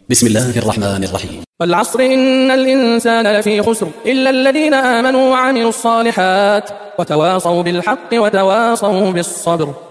بسم الله الرحمن الرحيم. والعصر إن الإنسان لفي خسر إلا الذين آمنوا وعملوا الصالحات وتواصوا بالحق وتواصوا بالصبر.